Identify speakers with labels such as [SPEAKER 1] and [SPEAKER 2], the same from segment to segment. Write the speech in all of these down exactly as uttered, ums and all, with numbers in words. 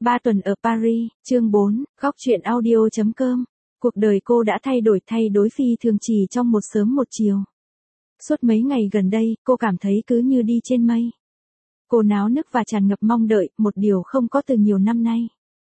[SPEAKER 1] Ba tuần ở Paris, chương bốn, góc truyện audio chấm com. Cuộc đời cô đã thay đổi thay đổi phi thường chỉ trong một sớm một chiều. Suốt mấy ngày gần đây, cô cảm thấy cứ như đi trên mây. Cô náo nức và tràn ngập mong đợi, một điều không có từ nhiều năm nay.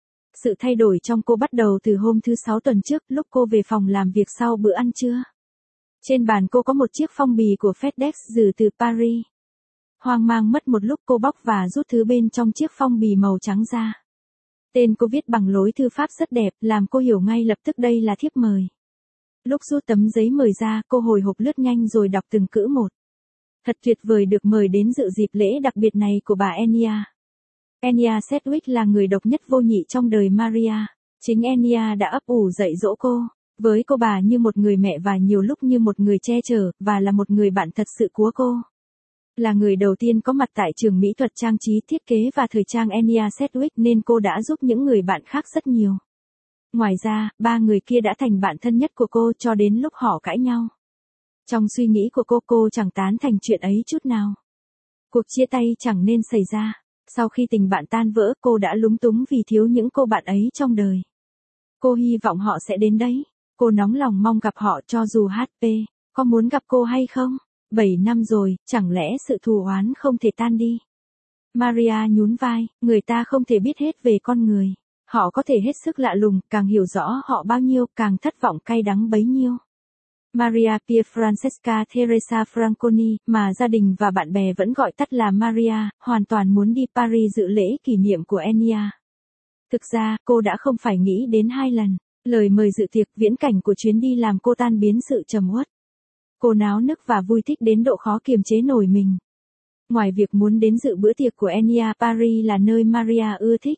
[SPEAKER 1] Sự thay đổi trong cô bắt đầu từ hôm thứ sáu tuần trước, lúc cô về phòng làm việc sau bữa ăn trưa. Trên bàn cô có một chiếc phong bì của FedEx gửi từ Paris. Hoang mang mất một lúc, cô bóc và rút thứ bên trong chiếc phong bì màu trắng ra. Tên cô viết bằng lối thư pháp rất đẹp, làm cô hiểu ngay lập tức đây là thiếp mời. Lúc rút tấm giấy mời ra, cô hồi hộp lướt nhanh rồi đọc từng chữ một. Thật tuyệt vời được mời đến dự dịp lễ đặc biệt này của bà Enya. Enya Sedgwick là người độc nhất vô nhị trong đời Maria. Chính Enya đã ấp ủ dạy dỗ cô. Với cô bà như một người mẹ và nhiều lúc như một người che chở, và là một người bạn thật sự của cô. Là người đầu tiên có mặt tại trường mỹ thuật trang trí thiết kế và thời trang Enya Sedgwick nên cô đã giúp những người bạn khác rất nhiều. Ngoài ra, ba người kia đã thành bạn thân nhất của cô cho đến lúc họ cãi nhau. Trong suy nghĩ của cô, cô chẳng tán thành chuyện ấy chút nào. Cuộc chia tay chẳng nên xảy ra. Sau khi tình bạn tan vỡ, cô đã lúng túng vì thiếu những cô bạn ấy trong đời. Cô hy vọng họ sẽ đến đấy. Cô nóng lòng mong gặp họ cho dù hát pê có muốn gặp cô hay không. Bảy năm rồi, chẳng lẽ sự thù oán không thể tan đi? Maria nhún vai, người ta không thể biết hết về con người. Họ có thể hết sức lạ lùng, càng hiểu rõ họ bao nhiêu, càng thất vọng cay đắng bấy nhiêu. Maria Pia Francesca Teresa Franconi, mà gia đình và bạn bè vẫn gọi tắt là Maria, hoàn toàn muốn đi Paris dự lễ kỷ niệm của Enya. Thực ra, cô đã không phải nghĩ đến hai lần. Lời mời dự tiệc, viễn cảnh của chuyến đi làm cô tan biến sự trầm uất. Cô náo nức và vui thích đến độ khó kiềm chế nổi mình. Ngoài việc muốn đến dự bữa tiệc của Enya, Paris là nơi Maria ưa thích.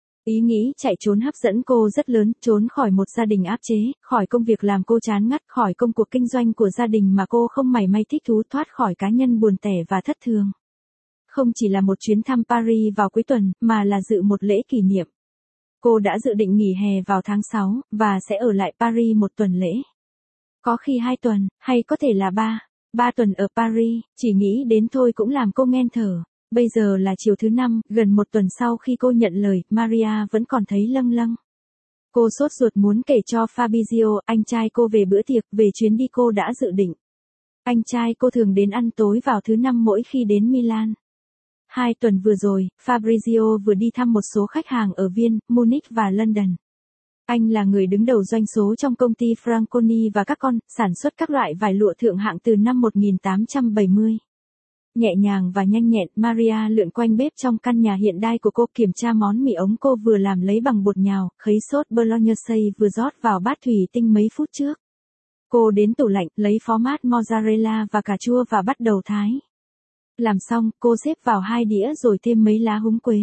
[SPEAKER 1] Ý nghĩ chạy trốn hấp dẫn cô rất lớn, trốn khỏi một gia đình áp chế, khỏi công việc làm cô chán ngắt, khỏi công cuộc kinh doanh của gia đình mà cô không mảy may thích thú, thoát khỏi cá nhân buồn tẻ và thất thường. Không chỉ là một chuyến thăm Paris vào cuối tuần, mà là dự một lễ kỷ niệm. Cô đã dự định nghỉ hè vào tháng sáu, và sẽ ở lại Paris một tuần lễ. Có khi hai tuần, hay có thể là ba. Ba tuần ở Paris, chỉ nghĩ đến thôi cũng làm cô nghẹn thở. Bây giờ là chiều thứ năm, gần một tuần sau khi cô nhận lời, Maria vẫn còn thấy lâng lâng. Cô sốt ruột muốn kể cho Fabrizio, anh trai cô về bữa tiệc, về chuyến đi cô đã dự định. Anh trai cô thường đến ăn tối vào thứ năm mỗi khi đến Milan. Hai tuần vừa rồi, Fabrizio vừa đi thăm một số khách hàng ở Viên, Munich và London. Anh là người đứng đầu doanh số trong công ty Franconi và các con, sản xuất các loại vải lụa thượng hạng từ năm một nghìn tám trăm bảy mươi. Nhẹ nhàng và nhanh nhẹn, Maria lượn quanh bếp trong căn nhà hiện đại của cô, kiểm tra món mì ống cô vừa làm lấy bằng bột nhào, khấy sốt bolognese vừa rót vào bát thủy tinh mấy phút trước. Cô đến tủ lạnh, lấy format mozzarella và cà chua và bắt đầu thái. Làm xong, cô xếp vào hai đĩa rồi thêm mấy lá húng quế.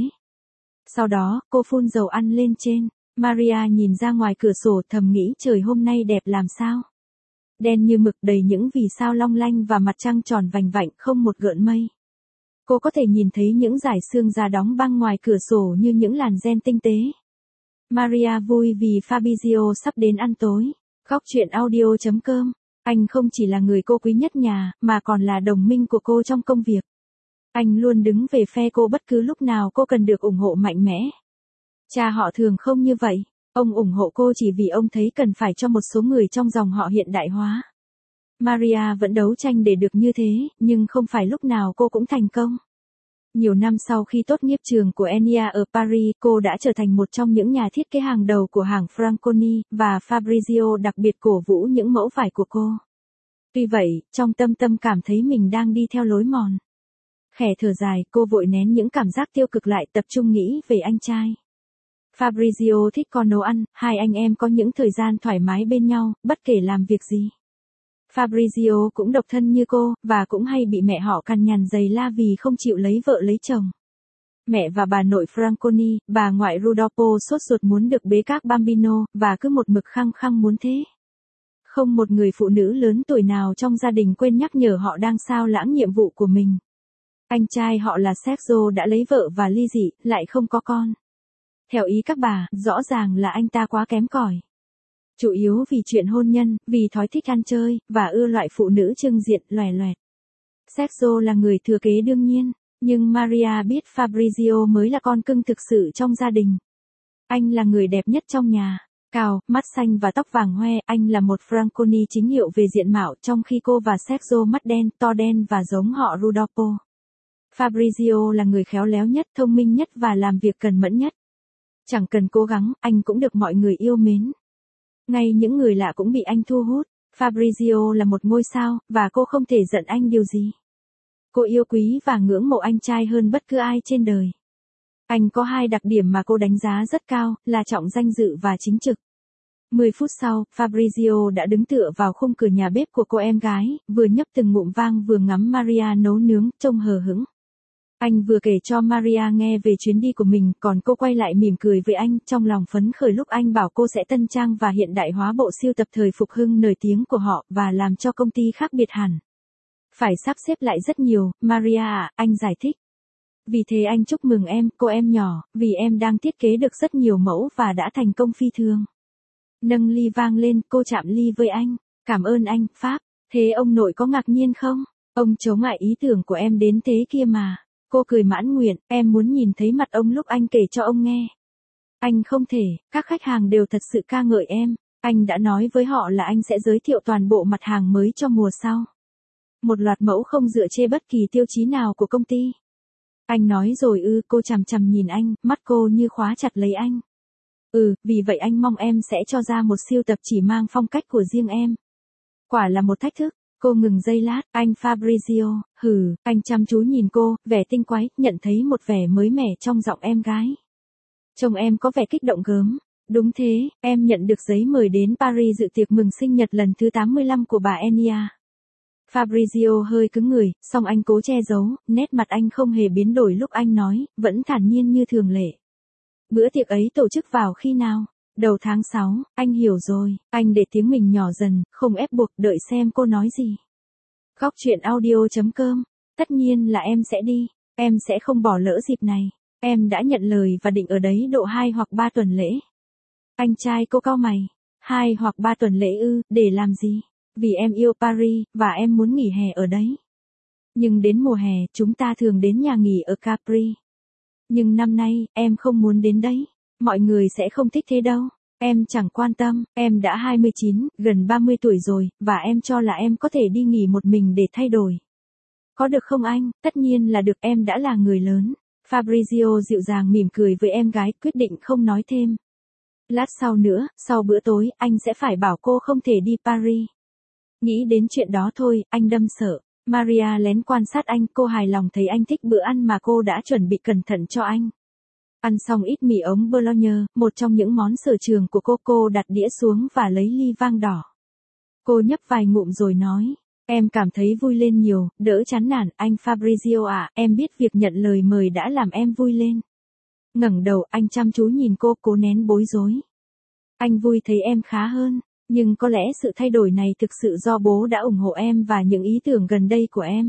[SPEAKER 1] Sau đó, cô phun dầu ăn lên trên. Maria nhìn ra ngoài cửa sổ thầm nghĩ trời hôm nay đẹp làm sao. Đen như mực, đầy những vì sao long lanh và mặt trăng tròn vành vạnh, không một gợn mây. Cô có thể nhìn thấy những dải sương già đóng băng ngoài cửa sổ như những làn gen tinh tế. Maria vui vì Fabrizio sắp đến ăn tối. Góc truyện audio chấm com. Anh không chỉ là người cô quý nhất nhà, mà còn là đồng minh của cô trong công việc. Anh luôn đứng về phe cô bất cứ lúc nào cô cần được ủng hộ mạnh mẽ. Cha họ thường không như vậy. Ông ủng hộ cô chỉ vì ông thấy cần phải cho một số người trong dòng họ hiện đại hóa. Maria vẫn đấu tranh để được như thế, nhưng không phải lúc nào cô cũng thành công. Nhiều năm sau khi tốt nghiệp trường của Enya ở Paris, cô đã trở thành một trong những nhà thiết kế hàng đầu của hàng Franconi, và Fabrizio đặc biệt cổ vũ những mẫu vải của cô. Tuy vậy, trong tâm tâm cảm thấy mình đang đi theo lối mòn. Khẽ thở dài, cô vội nén những cảm giác tiêu cực lại, tập trung nghĩ về anh trai. Fabrizio thích con nấu ăn, hai anh em có những thời gian thoải mái bên nhau, bất kể làm việc gì. Fabrizio cũng độc thân như cô, và cũng hay bị mẹ họ cằn nhằn giày la vì không chịu lấy vợ lấy chồng. Mẹ và bà nội Franconi, bà ngoại Rodolfo sốt ruột muốn được bế các bambino, và cứ một mực khăng khăng muốn thế. Không một người phụ nữ lớn tuổi nào trong gia đình quên nhắc nhở họ đang sao lãng nhiệm vụ của mình. Anh trai họ là Sergio đã lấy vợ và ly dị, lại không có con. Theo ý các bà, rõ ràng là anh ta quá kém cỏi. Chủ yếu vì chuyện hôn nhân, vì thói thích ăn chơi, và ưa loại phụ nữ trưng diện, loè loẹt. Sergio là người thừa kế đương nhiên, nhưng Maria biết Fabrizio mới là con cưng thực sự trong gia đình. Anh là người đẹp nhất trong nhà. Cao, mắt xanh và tóc vàng hoe, anh là một Franconi chính hiệu về diện mạo, trong khi cô và Sergio mắt đen, to đen và giống họ Rudolpho. Fabrizio là người khéo léo nhất, thông minh nhất và làm việc cần mẫn nhất. Chẳng cần cố gắng, anh cũng được mọi người yêu mến. Ngay những người lạ cũng bị anh thu hút. Fabrizio là một ngôi sao, và cô không thể giận anh điều gì. Cô yêu quý và ngưỡng mộ anh trai hơn bất cứ ai trên đời. Anh có hai đặc điểm mà cô đánh giá rất cao, là trọng danh dự và chính trực. Mười phút sau, Fabrizio đã đứng tựa vào khung cửa nhà bếp của cô em gái, vừa nhấp từng ngụm vang vừa ngắm Maria nấu nướng, trông hờ hững. Anh vừa kể cho Maria nghe về chuyến đi của mình, còn cô quay lại mỉm cười với anh, trong lòng phấn khởi lúc anh bảo cô sẽ tân trang và hiện đại hóa bộ sưu tập thời phục hưng nổi tiếng của họ, và làm cho công ty khác biệt hẳn. Phải sắp xếp lại rất nhiều, Maria ạ, anh giải thích. Vì thế anh chúc mừng em, cô em nhỏ, vì em đang thiết kế được rất nhiều mẫu và đã thành công phi thường. Nâng ly vang lên, cô chạm ly với anh. Cảm ơn anh, Pháp. Thế ông nội có ngạc nhiên không? Ông chống lại ý tưởng của em đến thế kia mà. Cô cười mãn nguyện, em muốn nhìn thấy mặt ông lúc anh kể cho ông nghe. Anh không thể, các khách hàng đều thật sự ca ngợi em. Anh đã nói với họ là anh sẽ giới thiệu toàn bộ mặt hàng mới cho mùa sau. Một loạt mẫu không dựa trên bất kỳ tiêu chí nào của công ty. Anh nói rồi ư, cô chằm chằm nhìn anh, mắt cô như khóa chặt lấy anh. Ừ, vì vậy anh mong em sẽ cho ra một siêu tập chỉ mang phong cách của riêng em. Quả là một thách thức. Cô ngừng giây lát, anh Fabrizio, hừ, anh chăm chú nhìn cô, vẻ tinh quái, nhận thấy một vẻ mới mẻ trong giọng em gái. Trông em có vẻ kích động gớm. Đúng thế, em nhận được giấy mời đến Paris dự tiệc mừng sinh nhật lần thứ tám mươi lăm của bà Enia. Fabrizio hơi cứng người, song anh cố che giấu, nét mặt anh không hề biến đổi lúc anh nói, vẫn thản nhiên như thường lệ. Bữa tiệc ấy tổ chức vào khi nào? Đầu tháng sáu, anh hiểu rồi, anh để tiếng mình nhỏ dần, không ép buộc, đợi xem cô nói gì. Góc truyện audio chấm com, tất nhiên là em sẽ đi, em sẽ không bỏ lỡ dịp này, em đã nhận lời và định ở đấy độ hai hoặc ba tuần lễ. Anh trai cô cau mày, hai hoặc ba tuần lễ ư, để làm gì? Vì em yêu Paris, và em muốn nghỉ hè ở đấy. Nhưng đến mùa hè, chúng ta thường đến nhà nghỉ ở Capri. Nhưng năm nay, em không muốn đến đấy. Mọi người sẽ không thích thế đâu. Em chẳng quan tâm, em đã hai mươi chín, gần ba mươi tuổi rồi, và em cho là em có thể đi nghỉ một mình để thay đổi. Có được không anh? Tất nhiên là được, em đã là người lớn. Fabrizio dịu dàng mỉm cười với em gái, quyết định không nói thêm. Lát sau nữa, sau bữa tối, anh sẽ phải bảo cô không thể đi Paris. Nghĩ đến chuyện đó thôi, anh đâm sợ. Maria lén quan sát anh, cô hài lòng thấy anh thích bữa ăn mà cô đã chuẩn bị cẩn thận cho anh. Ăn xong ít mì ống Bologne, một trong những món sở trường của cô, cô đặt đĩa xuống và lấy ly vang đỏ. Cô nhấp vài ngụm rồi nói, em cảm thấy vui lên nhiều, đỡ chán nản, anh Fabrizio ạ, em biết việc nhận lời mời đã làm em vui lên. Ngẩng đầu, anh chăm chú nhìn cô, cố nén bối rối. Anh vui thấy em khá hơn, nhưng có lẽ sự thay đổi này thực sự do bố đã ủng hộ em và những ý tưởng gần đây của em.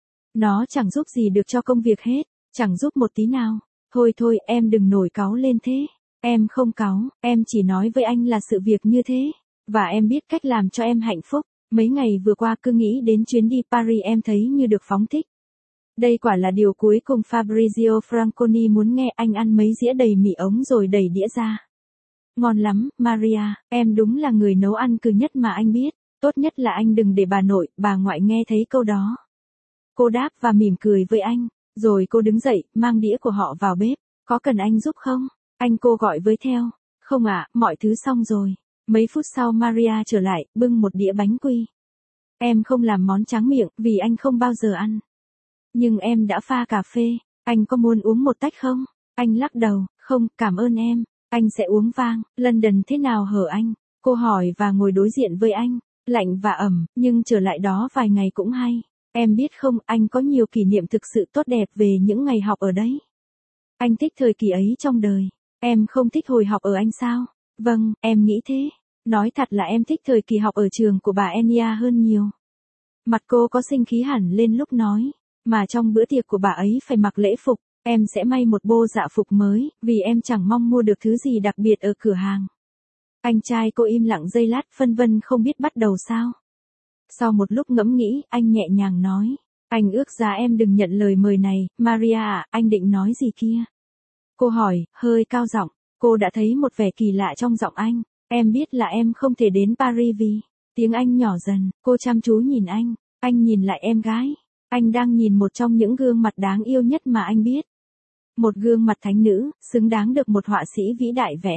[SPEAKER 1] Nó chẳng giúp gì được cho công việc hết, chẳng giúp một tí nào. Thôi thôi, em đừng nổi cáu lên thế. Em không cáu, em chỉ nói với anh là sự việc như thế. Và em biết cách làm cho em hạnh phúc. Mấy ngày vừa qua cứ nghĩ đến chuyến đi Paris em thấy như được phóng thích. Đây quả là điều cuối cùng Fabrizio Franconi muốn nghe. Anh ăn mấy dĩa đầy mì ống rồi đẩy đĩa ra. Ngon lắm, Maria, em đúng là người nấu ăn cừ nhất mà anh biết. Tốt nhất là anh đừng để bà nội, bà ngoại nghe thấy câu đó. Cô đáp và mỉm cười với anh. Rồi cô đứng dậy, mang đĩa của họ vào bếp. Có cần anh giúp không? Anh cô gọi với theo. Không ạ, mọi thứ xong rồi. Mấy phút sau Maria trở lại, bưng một đĩa bánh quy. Em không làm món tráng miệng, vì anh không bao giờ ăn. Nhưng em đã pha cà phê. Anh có muốn uống một tách không? Anh lắc đầu, không, cảm ơn em. Anh sẽ uống vang. London thế nào hở anh? Cô hỏi và ngồi đối diện với anh. Lạnh và ẩm, nhưng trở lại đó vài ngày cũng hay. Em biết không, anh có nhiều kỷ niệm thực sự tốt đẹp về những ngày học ở đấy. Anh thích thời kỳ ấy trong đời. Em không thích hồi học ở anh sao? Vâng, em nghĩ thế. Nói thật là em thích thời kỳ học ở trường của bà Enia hơn nhiều. Mặt cô có sinh khí hẳn lên lúc nói. Mà trong bữa tiệc của bà ấy phải mặc lễ phục. Em sẽ may một bộ dạ phục mới, vì em chẳng mong mua được thứ gì đặc biệt ở cửa hàng. Anh trai cô im lặng giây lát, phân vân không biết bắt đầu sao. Sau một lúc ngẫm nghĩ, anh nhẹ nhàng nói. Anh ước giá em đừng nhận lời mời này, Maria ạ, anh định nói gì kia? Cô hỏi, hơi cao giọng. Cô đã thấy một vẻ kỳ lạ trong giọng anh. Em biết là em không thể đến Paris vì... Tiếng Anh nhỏ dần, cô chăm chú nhìn anh. Anh nhìn lại em gái. Anh đang nhìn một trong những gương mặt đáng yêu nhất mà anh biết. Một gương mặt thánh nữ, xứng đáng được một họa sĩ vĩ đại vẽ.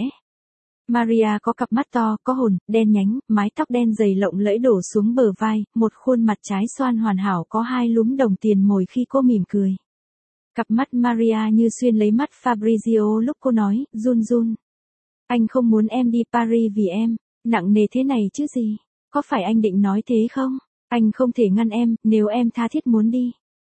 [SPEAKER 1] Maria có cặp mắt to, có hồn, đen nhánh, mái tóc đen dày lộng lẫy đổ xuống bờ vai, một khuôn mặt trái xoan hoàn hảo có hai lúm đồng tiền mồi khi cô mỉm cười. Cặp mắt Maria như xuyên lấy mắt Fabrizio lúc cô nói, run run. Anh không muốn em đi Paris vì em, nặng nề thế này chứ gì. Có phải anh định nói thế không? Anh không thể ngăn em, nếu em tha thiết muốn đi.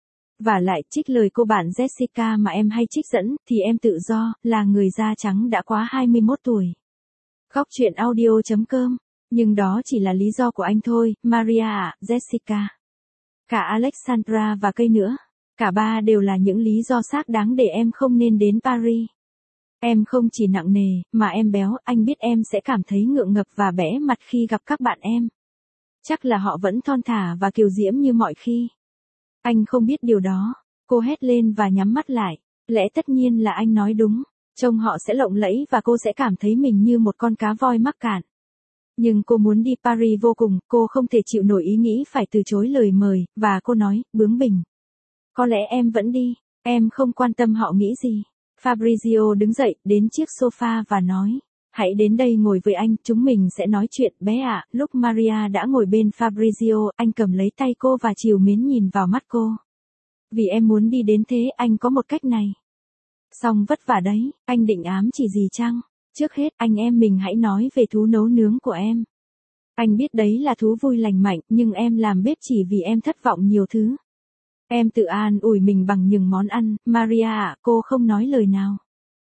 [SPEAKER 1] Và lại, trích lời cô bạn Jessica mà em hay trích dẫn, thì em tự do, là người da trắng đã quá hai mươi mốt tuổi. Góc truyện audio chấm com. Nhưng đó chỉ là lý do của anh thôi, Maria ạ, Jessica. Cả Alexandra và cây nữa. Cả ba đều là những lý do xác đáng để em không nên đến Paris. Em không chỉ nặng nề, mà em béo, anh biết em sẽ cảm thấy ngượng ngập và bẽ mặt khi gặp các bạn em. Chắc là họ vẫn thon thả và kiều diễm như mọi khi. Anh không biết điều đó. Cô hét lên và nhắm mắt lại. Lẽ tất nhiên là anh nói đúng. Trông họ sẽ lộng lẫy và cô sẽ cảm thấy mình như một con cá voi mắc cạn. Nhưng cô muốn đi Paris vô cùng, cô không thể chịu nổi ý nghĩ phải từ chối lời mời, và cô nói, bướng bỉnh. Có lẽ em vẫn đi, em không quan tâm họ nghĩ gì. Fabrizio đứng dậy, đến chiếc sofa và nói, hãy đến đây ngồi với anh, chúng mình sẽ nói chuyện, bé ạ. Lúc Maria đã ngồi bên Fabrizio, anh cầm lấy tay cô và trìu mến nhìn vào mắt cô. Vì em muốn đi đến thế, anh có một cách này. Xong vất vả đấy, anh định ám chỉ gì chăng? Trước hết, anh em mình hãy nói về thú nấu nướng của em. Anh biết đấy là thú vui lành mạnh, nhưng em làm bếp chỉ vì em thất vọng nhiều thứ. Em tự an ủi mình bằng những món ăn, Maria ạ, cô không nói lời nào.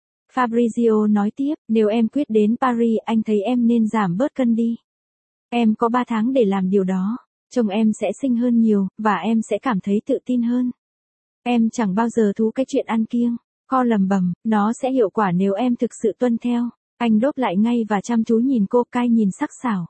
[SPEAKER 1] Fabrizio nói tiếp, nếu em quyết đến Paris, anh thấy em nên giảm bớt cân đi. Em có ba tháng để làm điều đó, chồng em sẽ xinh hơn nhiều, và em sẽ cảm thấy tự tin hơn. Em chẳng bao giờ thú cái chuyện ăn kiêng. Co lầm bầm, nó sẽ hiệu quả nếu em thực sự tuân theo. Anh đốp lại ngay và chăm chú nhìn cô, cay nhìn sắc sảo.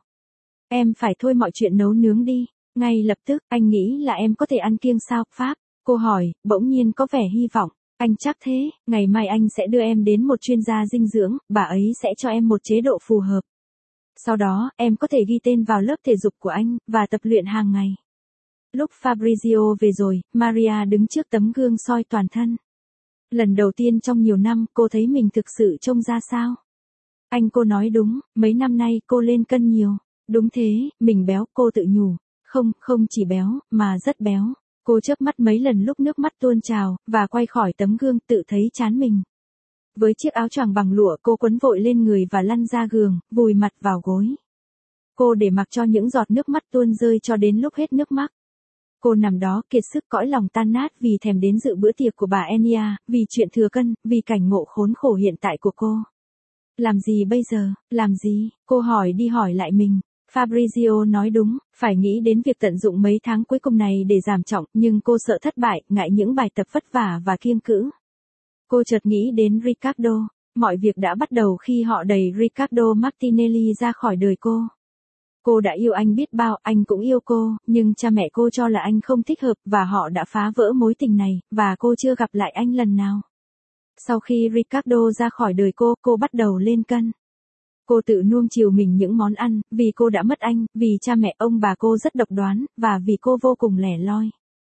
[SPEAKER 1] Em phải thôi mọi chuyện nấu nướng đi. Ngay lập tức, anh nghĩ là em có thể ăn kiêng sao, Pháp? Cô hỏi, bỗng nhiên có vẻ hy vọng. Anh chắc thế, ngày mai anh sẽ đưa em đến một chuyên gia dinh dưỡng, bà ấy sẽ cho em một chế độ phù hợp. Sau đó, em có thể ghi tên vào lớp thể dục của anh, và tập luyện hàng ngày. Lúc Fabrizio về rồi, Maria đứng trước tấm gương soi toàn thân. Lần đầu tiên trong nhiều năm, cô thấy mình thực sự trông ra sao? Anh cô nói đúng, mấy năm nay cô lên cân nhiều. Đúng thế, mình béo, cô tự nhủ. Không, không chỉ béo, mà rất béo. Cô chớp mắt mấy lần lúc nước mắt tuôn trào, và quay khỏi tấm gương tự thấy chán mình. Với chiếc áo choàng bằng lụa cô quấn vội lên người và lăn ra giường, vùi mặt vào gối. Cô để mặc cho những giọt nước mắt tuôn rơi cho đến lúc hết nước mắt. Cô nằm đó kiệt sức cõi lòng tan nát vì thèm đến dự bữa tiệc của bà Enia, vì chuyện thừa cân, vì cảnh ngộ khốn khổ hiện tại của cô. Làm gì bây giờ, làm gì, cô hỏi đi hỏi lại mình. Fabrizio nói đúng, phải nghĩ đến việc tận dụng mấy tháng cuối cùng này để giảm trọng, nhưng cô sợ thất bại, ngại những bài tập vất vả và kiêng cữ. Cô chợt nghĩ đến Ricardo, mọi việc đã bắt đầu khi họ đẩy Ricardo Martinelli ra khỏi đời cô. Cô đã yêu anh biết bao, anh cũng yêu cô, nhưng cha mẹ cô cho là anh không thích hợp, và họ đã phá vỡ mối tình này, và cô chưa gặp lại anh lần nào. Sau khi Ricardo ra khỏi đời cô, cô bắt đầu lên cân. Cô tự nuông chiều mình những món ăn, vì cô đã mất anh, vì cha mẹ ông bà cô rất độc đoán, và vì cô vô cùng lẻ loi.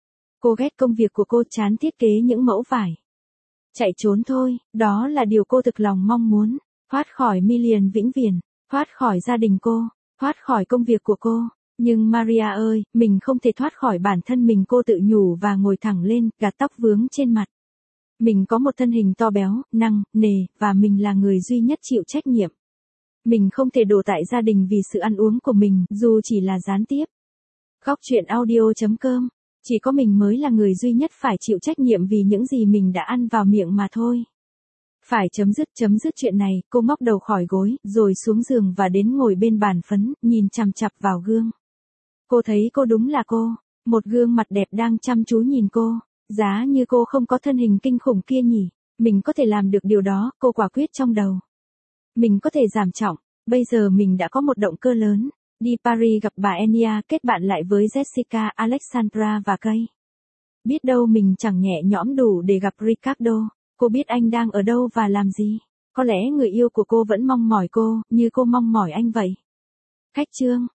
[SPEAKER 1] Cô ghét công việc của cô, chán thiết kế những mẫu vải. Chạy trốn thôi, đó là điều cô thực lòng mong muốn. Thoát khỏi Million vĩnh viễn, thoát khỏi gia đình cô, thoát khỏi công việc của cô. Nhưng Maria ơi, mình không thể thoát khỏi bản thân mình, cô tự nhủ và ngồi thẳng lên, gạt tóc vướng trên mặt. Mình có một thân hình to béo, nặng nề, và mình là người duy nhất chịu trách nhiệm. Mình không thể đổ tại gia đình vì sự ăn uống của mình, dù chỉ là gián tiếp. Góc truyện audio chấm com. Chỉ có mình mới là người duy nhất phải chịu trách nhiệm vì những gì mình đã ăn vào miệng mà thôi. Phải chấm dứt, chấm dứt chuyện này, cô ngóc đầu khỏi gối, rồi xuống giường và đến ngồi bên bàn phấn, nhìn chằm chằm vào gương. Cô thấy cô đúng là cô, một gương mặt đẹp đang chăm chú nhìn cô. Giá như cô không có thân hình kinh khủng kia nhỉ, mình có thể làm được điều đó, cô quả quyết trong đầu. Mình có thể giảm trọng, bây giờ mình đã có một động cơ lớn, đi Paris gặp bà Enia, kết bạn lại với Jessica, Alexandra và Kay. Biết đâu mình chẳng nhẹ nhõm đủ để gặp Ricardo, cô biết anh đang ở đâu và làm gì. Có lẽ người yêu của cô vẫn mong mỏi cô, như cô mong mỏi anh vậy. Khách trương,